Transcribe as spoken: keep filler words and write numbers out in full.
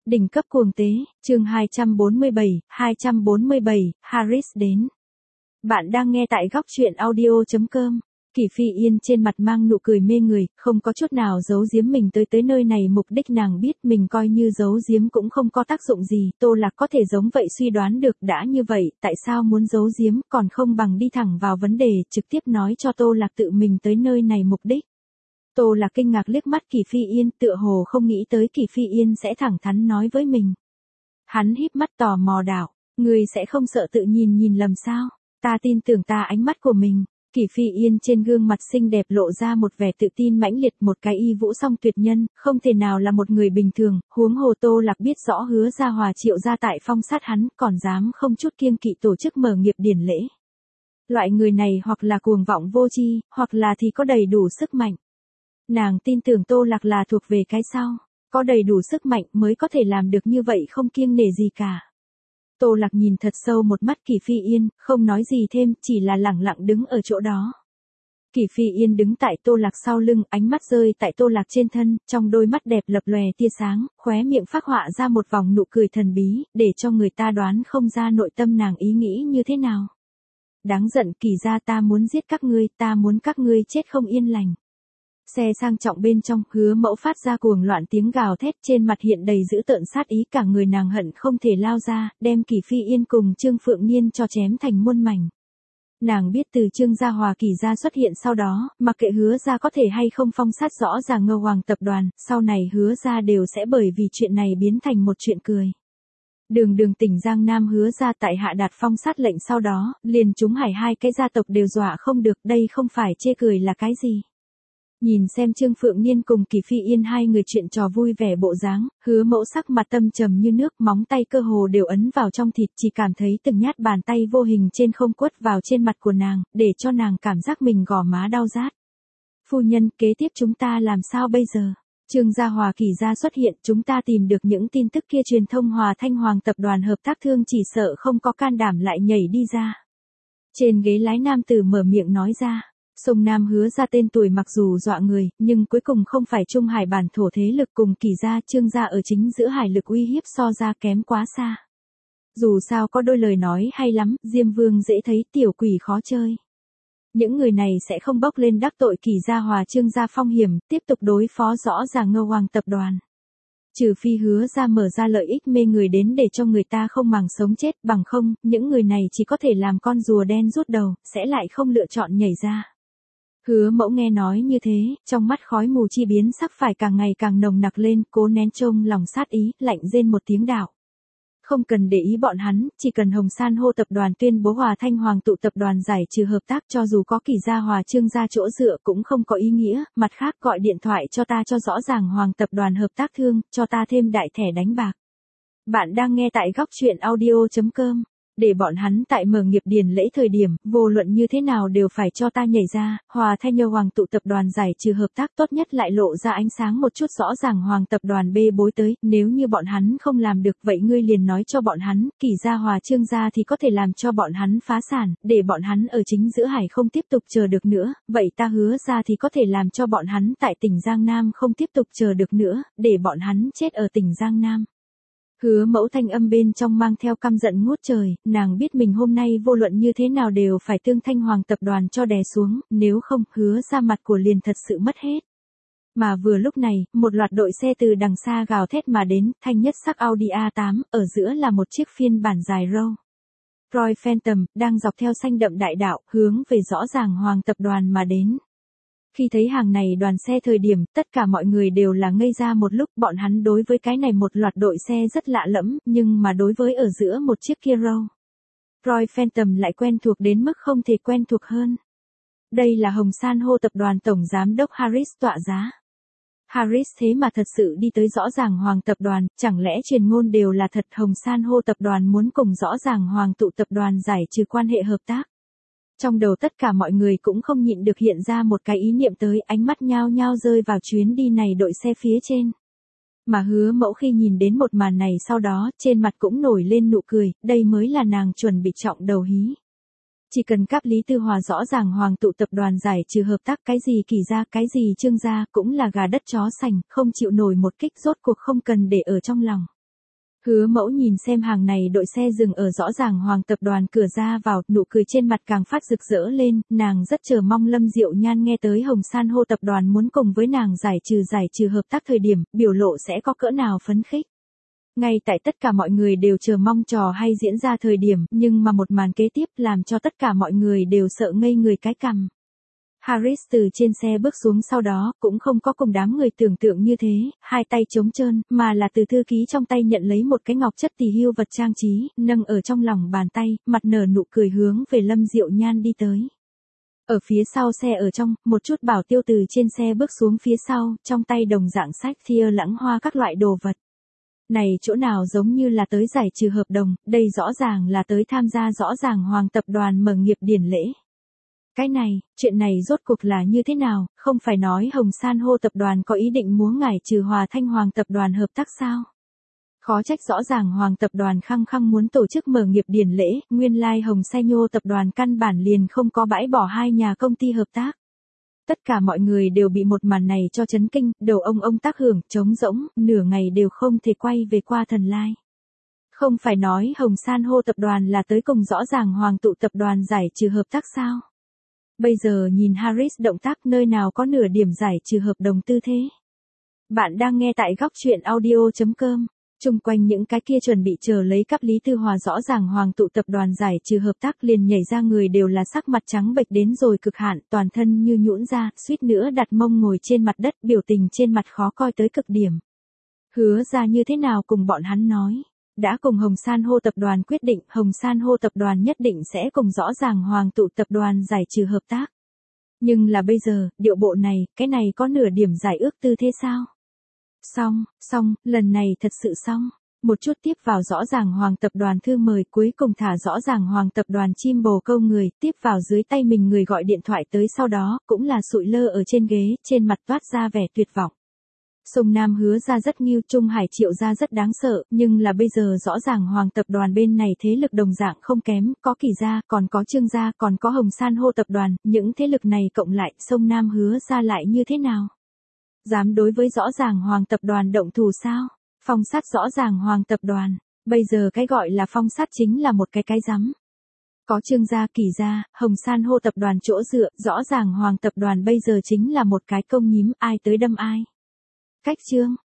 Đỉnh cấp cuồng tế, chương hai trăm bốn mươi bảy, hai trăm bốn mươi bảy, Harris đến. Bạn đang nghe tại góc truyện audio chấm com. Kỷ Phi Yên trên mặt mang nụ cười mê người, không có chút nào giấu giếm mình tới tới nơi này, mục đích nàng biết mình coi như giấu giếm cũng không có tác dụng gì. Tô Lạc có thể giống vậy suy đoán được, đã như vậy, tại sao muốn giấu giếm, còn không bằng đi thẳng vào vấn đề, trực tiếp nói cho Tô Lạc tự mình tới nơi này mục đích. Tô Lạc kinh ngạc liếc mắt Kỷ Phi Yên, tựa hồ không nghĩ tới Kỷ Phi Yên sẽ thẳng thắn nói với mình. Hắn híp mắt tò mò đảo, ngươi sẽ không sợ tự nhìn nhìn lầm sao? Ta tin tưởng ta ánh mắt của mình. Kỷ Phi Yên trên gương mặt xinh đẹp lộ ra một vẻ tự tin mãnh liệt, một cái y vũ song tuyệt nhân, không thể nào là một người bình thường, huống hồ Tô Lạc biết rõ Hứa Gia Hòa Triệu gia tại phong sát hắn, còn dám không chút kiêng kỵ tổ chức mở nghiệp điển lễ. Loại người này hoặc là cuồng vọng vô tri, hoặc là thì có đầy đủ sức mạnh. Nàng tin tưởng Tô Lạc là thuộc về cái sau, có đầy đủ sức mạnh mới có thể làm được như vậy không kiêng nể gì cả. Tô Lạc nhìn thật sâu một mắt Kỷ Phi Yên, không nói gì thêm, chỉ là lẳng lặng đứng ở chỗ đó. Kỷ Phi Yên đứng tại Tô Lạc sau lưng, ánh mắt rơi tại Tô Lạc trên thân, trong đôi mắt đẹp lập lòe tia sáng, khóe miệng phác họa ra một vòng nụ cười thần bí, để cho người ta đoán không ra nội tâm nàng ý nghĩ như thế nào. Đáng giận, Kỷ gia, ta muốn giết các ngươi, ta muốn các ngươi chết không yên lành. Xe sang trọng bên trong, Hứa Mẫu phát ra cuồng loạn tiếng gào thét, trên mặt hiện đầy dữ tợn sát ý, cả người nàng hận không thể lao ra, đem Kỷ Phi Yên cùng Trương Phượng Niên cho chém thành muôn mảnh. Nàng biết từ Trương gia Hòa Kỷ gia xuất hiện sau đó, mặc kệ Hứa gia có thể hay không phong sát rõ ràng Ngô Hoàng tập đoàn, sau này Hứa gia đều sẽ bởi vì chuyện này biến thành một chuyện cười. Đường đường tỉnh Giang Nam Hứa gia tại hạ đạt phong sát lệnh sau đó, liền chúng hải hai cái gia tộc đều dọa không được, đây không phải chê cười là cái gì. Nhìn xem Trương Phượng Niên cùng Kỷ Phi Yên hai người chuyện trò vui vẻ bộ dáng, Hứa Mẫu sắc mặt tâm trầm như nước, móng tay cơ hồ đều ấn vào trong thịt, chỉ cảm thấy từng nhát bàn tay vô hình trên không quất vào trên mặt của nàng, để cho nàng cảm giác mình gò má đau rát. Phu nhân, kế tiếp chúng ta làm sao bây giờ? Trương gia Hòa Kỷ gia xuất hiện, chúng ta tìm được những tin tức kia, truyền thông Hòa Thanh Hoàng tập đoàn hợp tác thương chỉ sợ không có can đảm lại nhảy đi ra. Trên ghế lái nam tử mở miệng nói ra. Sông Nam Hứa ra tên tuổi mặc dù dọa người, nhưng cuối cùng không phải Trung Hải bản thổ thế lực cùng Kỷ gia, Trương gia ở chính giữa hải lực uy hiếp so ra kém quá xa. Dù sao có đôi lời nói hay lắm, Diêm Vương dễ thấy, tiểu quỷ khó chơi. Những người này sẽ không bốc lên đắc tội Kỷ gia Hòa Trương gia phong hiểm, tiếp tục đối phó rõ ràng Ngô Hoàng tập đoàn. Trừ phi Hứa ra mở ra lợi ích mê người đến để cho người ta không màng sống chết, bằng không, những người này chỉ có thể làm con rùa đen rút đầu, sẽ lại không lựa chọn nhảy ra. Hứa Mẫu nghe nói như thế, trong mắt khói mù chi biến sắc phải càng ngày càng nồng nặc lên, cố nén trông lòng sát ý, lạnh rên một tiếng đạo. Không cần để ý bọn hắn, chỉ cần Hồng San hô tập đoàn tuyên bố Hòa Thanh Hoàng tụ tập đoàn giải trừ hợp tác, cho dù có Kỷ gia Hòa Trương gia chỗ dựa cũng không có ý nghĩa, mặt khác gọi điện thoại cho ta cho rõ ràng Hoàng tập đoàn hợp tác thương, cho ta thêm đại thẻ đánh bạc. Bạn đang nghe tại góc truyện audio chấm com. Để bọn hắn tại mở nghiệp điển lễ thời điểm, vô luận như thế nào đều phải cho ta nhảy ra, Hòa Thanh Nhờ Hoàng tụ tập đoàn giải trừ hợp tác, tốt nhất lại lộ ra ánh sáng một chút, rõ ràng Hoàng tập đoàn bê bối tới, nếu như bọn hắn không làm được vậy ngươi liền nói cho bọn hắn, Kỷ gia Hòa Trương gia thì có thể làm cho bọn hắn phá sản, để bọn hắn ở chính giữa hải không tiếp tục chờ được nữa, vậy ta Hứa ra thì có thể làm cho bọn hắn tại tỉnh Giang Nam không tiếp tục chờ được nữa, để bọn hắn chết ở tỉnh Giang Nam. Hứa Mẫu thanh âm bên trong mang theo căm giận ngút trời, nàng biết mình hôm nay vô luận như thế nào đều phải tương Thanh Hoàng tập đoàn cho đè xuống, nếu không, Hứa ra mặt của liền thật sự mất hết. Mà vừa lúc này, một loạt đội xe từ đằng xa gào thét mà đến, thanh nhất sắc Audi a tám, ở giữa là một chiếc phiên bản dài Rolls Royce Phantom, đang dọc theo xanh đậm đại đạo, hướng về rõ ràng Hoàng tập đoàn mà đến. Khi thấy hàng này đoàn xe thời điểm, tất cả mọi người đều là ngây ra một lúc, bọn hắn đối với cái này một loạt đội xe rất lạ lẫm, nhưng mà đối với ở giữa một chiếc kia Rolls Royce Phantom lại quen thuộc đến mức không thể quen thuộc hơn. Đây là Hồng San hô tập đoàn tổng giám đốc Harris tọa giá. Harris thế mà thật sự đi tới rõ ràng Hoàng tập đoàn, chẳng lẽ truyền ngôn đều là thật, Hồng San hô tập đoàn muốn cùng rõ ràng Hoàng tụ tập đoàn giải trừ quan hệ hợp tác. Trong đầu tất cả mọi người cũng không nhịn được hiện ra một cái ý niệm tới, ánh mắt nhao nhao rơi vào chuyến đi này đội xe phía trên. Mà Hứa Mẫu khi nhìn đến một màn này sau đó, trên mặt cũng nổi lên nụ cười, đây mới là nàng chuẩn bị trọng đầu hí. Chỉ cần cáp Lý Tư Hòa rõ ràng Hoàng tụ tập đoàn giải trừ hợp tác, cái gì Kỷ gia, cái gì Trương gia, cũng là gà đất chó sành, không chịu nổi một kích, rốt cuộc không cần để ở trong lòng. Hứa Mẫu nhìn xem hàng này đội xe dừng ở rõ ràng Hoàng tập đoàn cửa ra vào, nụ cười trên mặt càng phát rực rỡ lên, nàng rất chờ mong Lâm Diệu Nhan nghe tới Hồng San hô tập đoàn muốn cùng với nàng giải trừ giải trừ hợp tác thời điểm, biểu lộ sẽ có cỡ nào phấn khích. Ngay tại tất cả mọi người đều chờ mong trò hay diễn ra thời điểm, nhưng mà một màn kế tiếp làm cho tất cả mọi người đều sợ ngây người cái cằm. Harris từ trên xe bước xuống sau đó, cũng không có cùng đám người tưởng tượng như thế, hai tay trống trơn, mà là từ thư ký trong tay nhận lấy một cái ngọc chất tỳ hưu vật trang trí, nâng ở trong lòng bàn tay, mặt nở nụ cười hướng về Lâm Diệu Nhan đi tới. Ở phía sau xe ở trong, một chút bảo tiêu từ trên xe bước xuống phía sau, trong tay đồng dạng sách thia lãng hoa các loại đồ vật. Này chỗ nào giống như là tới giải trừ hợp đồng, đây rõ ràng là tới tham gia rõ ràng Hoàng tập đoàn mở nghiệp điển lễ. Cái này, chuyện này rốt cuộc là như thế nào, không phải nói Hồng San hô tập đoàn có ý định muốn ngải trừ Hòa Thanh Hoàng tập đoàn hợp tác sao? Khó trách rõ ràng Hoàng tập đoàn khăng khăng muốn tổ chức mở nghiệp điển lễ, nguyên lai Hồng Sai Nhô tập đoàn căn bản liền không có bãi bỏ hai nhà công ty hợp tác. Tất cả mọi người đều bị một màn này cho chấn kinh, đầu ông ông tác hưởng, trống rỗng, nửa ngày đều không thể quay về qua thần lai. Không phải nói Hồng San hô tập đoàn là tới cùng rõ ràng Hoàng tụ tập đoàn giải trừ hợp tác sao? Bây giờ nhìn Harris động tác nơi nào có nửa điểm giải trừ hợp đồng tư thế. Bạn đang nghe tại góc truyện audio chấm com. Trung quanh những cái kia chuẩn bị chờ lấy cắp Lý Tư Hòa rõ ràng Hoàng tụ tập đoàn giải trừ hợp tác liền nhảy ra người đều là sắc mặt trắng bệch đến rồi cực hạn, toàn thân như nhũn ra, suýt nữa đặt mông ngồi trên mặt đất, biểu tình trên mặt khó coi tới cực điểm. Hứa ra như thế nào cùng bọn hắn nói. Đã cùng Hồng San hô tập đoàn quyết định, Hồng San hô tập đoàn nhất định sẽ cùng rõ ràng Hoàng tụ tập đoàn giải trừ hợp tác. Nhưng là bây giờ, điệu bộ này, cái này có nửa điểm giải ước tư thế sao? Xong, xong, lần này thật sự xong. Một chút tiếp vào rõ ràng Hoàng tập đoàn thư mời, cuối cùng thả rõ ràng Hoàng tập đoàn chim bồ câu người, tiếp vào dưới tay mình người gọi điện thoại tới sau đó, cũng là sụi lơ ở trên ghế, trên mặt toát ra vẻ tuyệt vọng. Sông Nam Hứa ra rất nghiêu, Trung Hải Triệu ra rất đáng sợ, nhưng là bây giờ rõ ràng Hoàng tập đoàn bên này thế lực đồng dạng không kém, có Kỳ gia, còn có Trương gia, còn có Hồng San hô tập đoàn, những thế lực này cộng lại, Sông Nam Hứa ra lại như thế nào? Dám đối với rõ ràng Hoàng tập đoàn động thủ sao? Phong sát rõ ràng Hoàng tập đoàn, bây giờ cái gọi là phong sát chính là một cái cái rắm. Có Trương gia, Kỳ gia, Hồng San hô tập đoàn chỗ dựa, rõ ràng Hoàng tập đoàn bây giờ chính là một cái công nhím, ai tới đâm ai. Cách chương,